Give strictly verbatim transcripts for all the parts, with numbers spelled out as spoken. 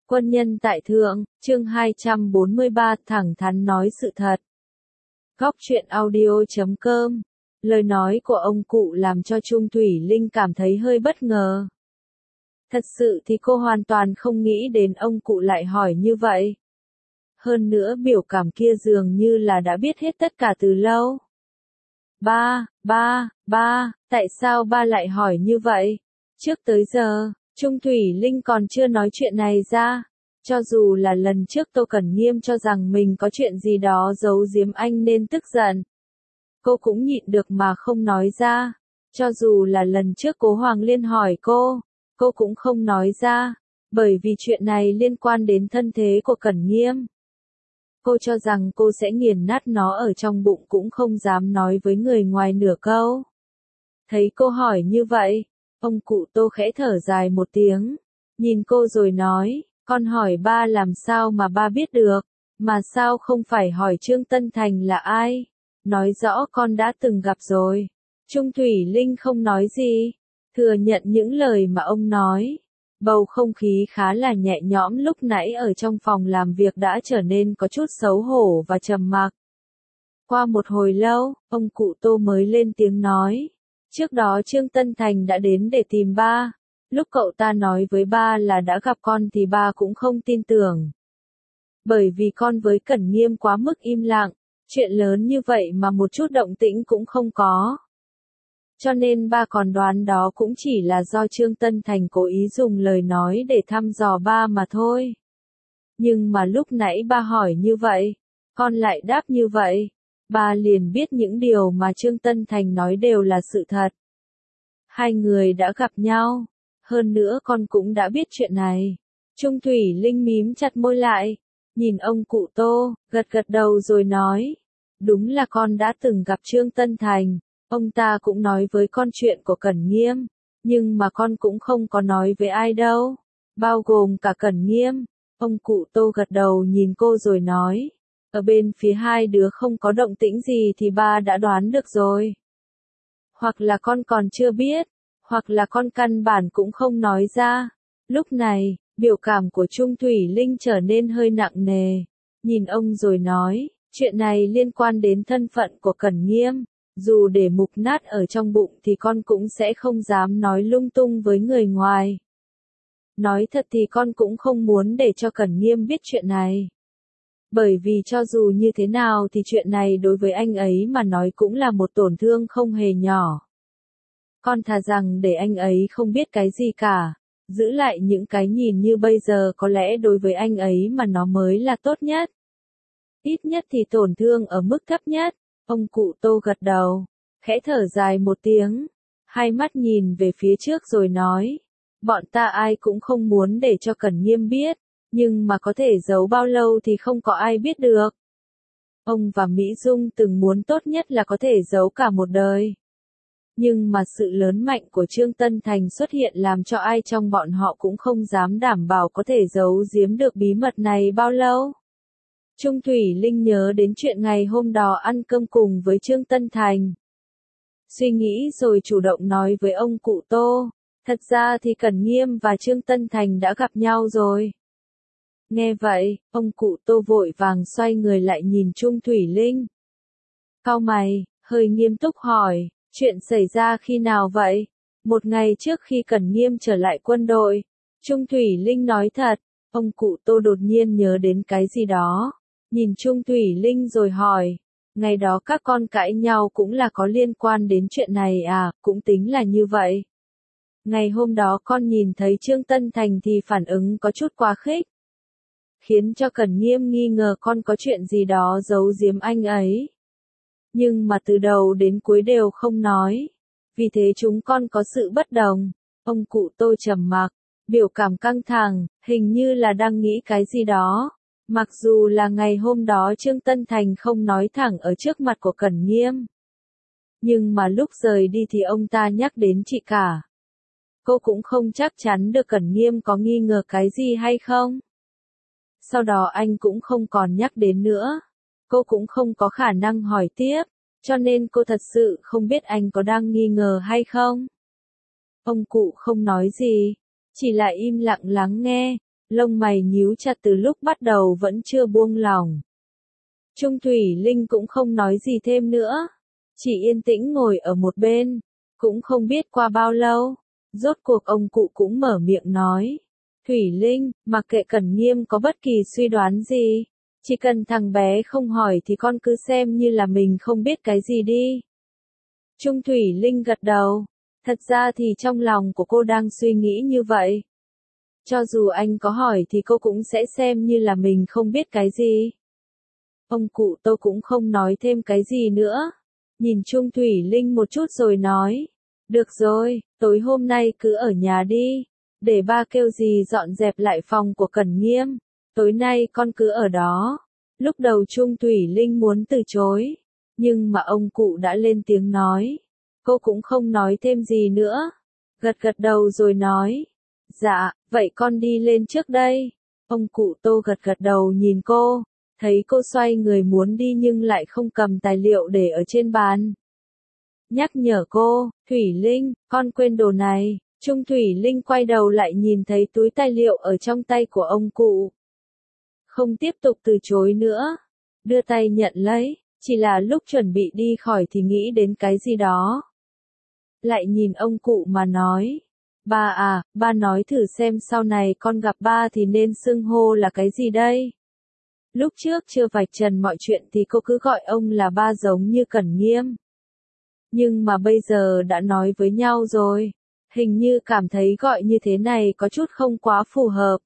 Quân nhân tại thượng, chương hai trăm bốn mươi ba, thẳng thắn nói sự thật. Góc truyện audio chấm com. Lời nói của ông cụ làm cho Trung Thủy Linh cảm thấy hơi bất ngờ. Thật sự thì cô hoàn toàn không nghĩ đến ông cụ lại hỏi như vậy. Hơn nữa biểu cảm kia dường như là đã biết hết tất cả từ lâu. Ba, ba, ba, tại sao ba lại hỏi như vậy? Trước tới giờ, Trung Thủy Linh còn chưa nói chuyện này ra. Cho dù là lần trước Tô Cẩn Nghiêm cho rằng mình có chuyện gì đó giấu giếm anh nên tức giận. Cô cũng nhịn được mà không nói ra. Cho dù là lần trước Cố Hoàng Liên hỏi cô, cô cũng không nói ra. Bởi vì chuyện này liên quan đến thân thế của Cẩn Nghiêm. Cô cho rằng cô sẽ nghiền nát nó ở trong bụng cũng không dám nói với người ngoài nửa câu. Thấy cô hỏi như vậy, ông cụ Tô khẽ thở dài một tiếng, nhìn cô rồi nói, con hỏi ba làm sao mà ba biết được, mà sao không phải hỏi Trương Tân Thành là ai, nói rõ con đã từng gặp rồi. Trung Thủy Linh không nói gì, thừa nhận những lời mà ông nói. Bầu không khí khá là nhẹ nhõm lúc nãy ở trong phòng làm việc đã trở nên có chút xấu hổ và trầm mặc. Qua một hồi lâu, ông cụ Tô mới lên tiếng nói. Trước đó Trương Tân Thành đã đến để tìm ba. Lúc cậu ta nói với ba là đã gặp con thì ba cũng không tin tưởng. Bởi vì con với Cẩn Nghiêm quá mức im lặng, chuyện lớn như vậy mà một chút động tĩnh cũng không có. Cho nên ba còn đoán đó cũng chỉ là do Trương Tân Thành cố ý dùng lời nói để thăm dò ba mà thôi. Nhưng mà lúc nãy ba hỏi như vậy, con lại đáp như vậy, ba liền biết những điều mà Trương Tân Thành nói đều là sự thật. Hai người đã gặp nhau, hơn nữa con cũng đã biết chuyện này. Trung Thủy Linh mím chặt môi lại, nhìn ông cụ Tô, gật gật đầu rồi nói, đúng là con đã từng gặp Trương Tân Thành. Ông ta cũng nói với con chuyện của Cẩn Nghiêm, nhưng mà con cũng không có nói với ai đâu, bao gồm cả Cẩn Nghiêm. Ông cụ Tô gật đầu nhìn cô rồi nói, ở bên phía hai đứa không có động tĩnh gì thì ba đã đoán được rồi. Hoặc là con còn chưa biết, hoặc là con căn bản cũng không nói ra. Lúc này, biểu cảm của Trung Thủy Linh trở nên hơi nặng nề, nhìn ông rồi nói, chuyện này liên quan đến thân phận của Cẩn Nghiêm. Dù để mục nát ở trong bụng thì con cũng sẽ không dám nói lung tung với người ngoài. Nói thật thì con cũng không muốn để cho Cẩn Nghiêm biết chuyện này. Bởi vì cho dù như thế nào thì chuyện này đối với anh ấy mà nói cũng là một tổn thương không hề nhỏ. Con thà rằng để anh ấy không biết cái gì cả, giữ lại những cái nhìn như bây giờ có lẽ đối với anh ấy mà nó mới là tốt nhất. Ít nhất thì tổn thương ở mức thấp nhất. Ông cụ Tô gật đầu, khẽ thở dài một tiếng, hai mắt nhìn về phía trước rồi nói, bọn ta ai cũng không muốn để cho Cẩn Nghiêm biết, nhưng mà có thể giấu bao lâu thì không có ai biết được. Ông và Mỹ Dung từng muốn tốt nhất là có thể giấu cả một đời. Nhưng mà sự lớn mạnh của Trương Tân Thành xuất hiện làm cho ai trong bọn họ cũng không dám đảm bảo có thể giấu giếm được bí mật này bao lâu. Trung Thủy Linh nhớ đến chuyện ngày hôm đó ăn cơm cùng với Trương Tân Thành. Suy nghĩ rồi chủ động nói với ông cụ Tô, thật ra thì Cẩn Nghiêm và Trương Tân Thành đã gặp nhau rồi. Nghe vậy, ông cụ Tô vội vàng xoay người lại nhìn Trung Thủy Linh. Cau mày, hơi nghiêm túc hỏi, chuyện xảy ra khi nào vậy? Một ngày trước khi Cẩn Nghiêm trở lại quân đội. Trung Thủy Linh nói thật, ông cụ Tô đột nhiên nhớ đến cái gì đó. Nhìn Trung Thủy Linh rồi hỏi, ngày đó các con cãi nhau cũng là có liên quan đến chuyện này à, cũng tính là như vậy. Ngày hôm đó con nhìn thấy Trương Tân Thành thì phản ứng có chút quá khích. Khiến cho Cẩn Nghiêm nghi ngờ con có chuyện gì đó giấu giếm anh ấy. Nhưng mà từ đầu đến cuối đều không nói. Vì thế chúng con có sự bất đồng. Ông cụ Tô trầm mặc, biểu cảm căng thẳng, hình như là đang nghĩ cái gì đó. Mặc dù là ngày hôm đó Trương Tân Thành không nói thẳng ở trước mặt của Cẩn Nghiêm. Nhưng mà lúc rời đi thì ông ta nhắc đến chị cả. Cô cũng không chắc chắn được Cẩn Nghiêm có nghi ngờ cái gì hay không. Sau đó anh cũng không còn nhắc đến nữa. Cô cũng không có khả năng hỏi tiếp, cho nên cô thật sự không biết anh có đang nghi ngờ hay không. Ông cụ không nói gì, chỉ là im lặng lắng nghe. lông mày nhíu chặt từ lúc bắt đầu vẫn chưa buông lỏng. Trung Thủy Linh cũng không nói gì thêm nữa, chỉ yên tĩnh ngồi ở một bên, cũng không biết qua bao lâu, rốt cuộc ông cụ cũng mở miệng nói. Thủy Linh, mặc kệ Cẩn Nghiêm có bất kỳ suy đoán gì, chỉ cần thằng bé không hỏi thì con cứ xem như là mình không biết cái gì đi. Trung Thủy Linh gật đầu, thật ra thì trong lòng của cô đang suy nghĩ như vậy. Cho dù anh có hỏi thì cô cũng sẽ xem như là mình không biết cái gì. Ông cụ Tô cũng không nói thêm cái gì nữa, nhìn Trung Thủy Linh một chút rồi nói, được rồi, tối hôm nay cứ ở nhà đi, để ba kêu gì dọn dẹp lại phòng của Cẩn Nghiêm, tối nay con cứ ở đó. Lúc đầu Trung Thủy Linh muốn từ chối, nhưng mà ông cụ đã lên tiếng nói, cô cũng không nói thêm gì nữa, gật gật đầu rồi nói, dạ, vậy con đi lên trước đây. Ông cụ Tô gật gật đầu nhìn cô, thấy cô xoay người muốn đi nhưng lại không cầm tài liệu để ở trên bàn. Nhắc nhở cô, Thủy Linh, con quên đồ này. Trung Thủy Linh quay đầu lại nhìn thấy túi tài liệu ở trong tay của ông cụ. Không tiếp tục từ chối nữa, đưa tay nhận lấy, chỉ là lúc chuẩn bị đi khỏi thì nghĩ đến cái gì đó. Lại nhìn ông cụ mà nói, ba à, ba nói thử xem sau này con gặp ba thì nên xưng hô là cái gì đây? Lúc trước chưa vạch trần mọi chuyện thì cô cứ gọi ông là ba giống như Cẩn Nghiêm. Nhưng mà bây giờ đã nói với nhau rồi, hình như cảm thấy gọi như thế này có chút không quá phù hợp.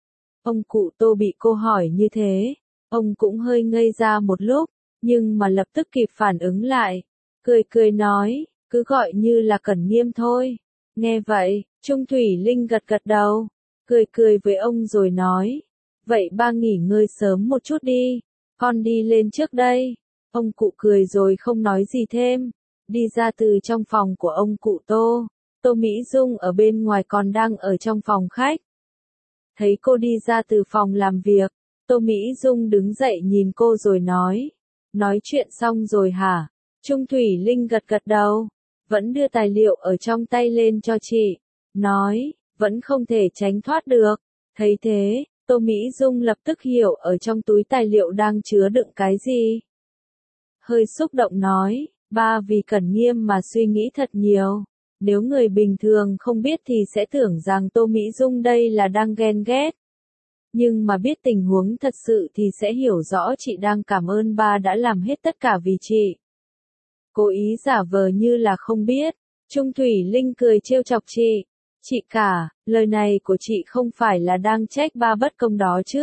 Ông cụ Tô bị cô hỏi như thế, ông cũng hơi ngây ra một lúc, nhưng mà lập tức kịp phản ứng lại, cười cười nói, cứ gọi như là Cẩn Nghiêm thôi. Nghe vậy, Trung Thủy Linh gật gật đầu, cười cười với ông rồi nói, vậy ba nghỉ ngơi sớm một chút đi, con đi lên trước đây. Ông cụ cười rồi không nói gì thêm, đi ra từ trong phòng của ông cụ Tô. Tô Mỹ Dung ở bên ngoài còn đang ở trong phòng khách. Thấy cô đi ra từ phòng làm việc, Tô Mỹ Dung đứng dậy nhìn cô rồi nói, nói chuyện xong rồi hả? Trung Thủy Linh gật gật đầu, vẫn đưa tài liệu ở trong tay lên cho chị, nói, vẫn không thể tránh thoát được. Thấy thế, Tô Mỹ Dung lập tức hiểu ở trong túi tài liệu đang chứa đựng cái gì. Hơi xúc động nói, ba vì Cẩn Nghiêm mà suy nghĩ thật nhiều. Nếu người bình thường không biết thì sẽ tưởng rằng Tô Mỹ Dung đây là đang ghen ghét. Nhưng mà biết tình huống thật sự thì sẽ hiểu rõ chị đang cảm ơn ba đã làm hết tất cả vì chị. Cố ý giả vờ như là không biết. Trung Thủy Linh cười trêu chọc chị. Chị cả, lời này của chị không phải là đang trách ba bất công đó chứ.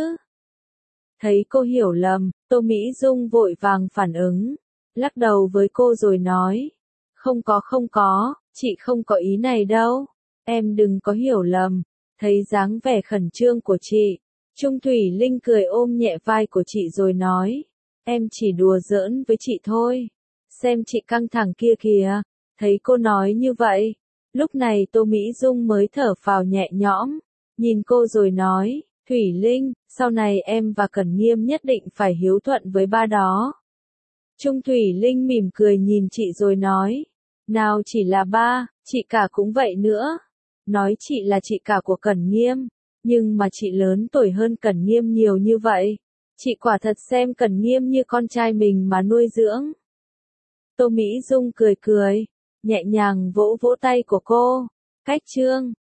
Thấy cô hiểu lầm, Tô Mỹ Dung vội vàng phản ứng, lắc đầu với cô rồi nói. Không có không có, chị không có ý này đâu, em đừng có hiểu lầm. Thấy dáng vẻ khẩn trương của chị, Trung Thủy Linh cười ôm nhẹ vai của chị rồi nói, em chỉ đùa giỡn với chị thôi, xem chị căng thẳng kia kìa. Thấy cô nói như vậy, lúc này Tô Mỹ Dung mới thở phào nhẹ nhõm, nhìn cô rồi nói, Thủy Linh, sau này em và Cẩn Nghiêm nhất định phải hiếu thuận với ba đó. Trung Thủy Linh mỉm cười nhìn chị rồi nói, nào chỉ là ba, chị cả cũng vậy nữa. Nói chị là chị cả của Cẩn Nghiêm, nhưng mà chị lớn tuổi hơn Cẩn Nghiêm nhiều như vậy. Chị quả thật xem Cẩn Nghiêm như con trai mình mà nuôi dưỡng. Tô Mỹ Dung cười cười, nhẹ nhàng vỗ vỗ tay của cô. Cách chương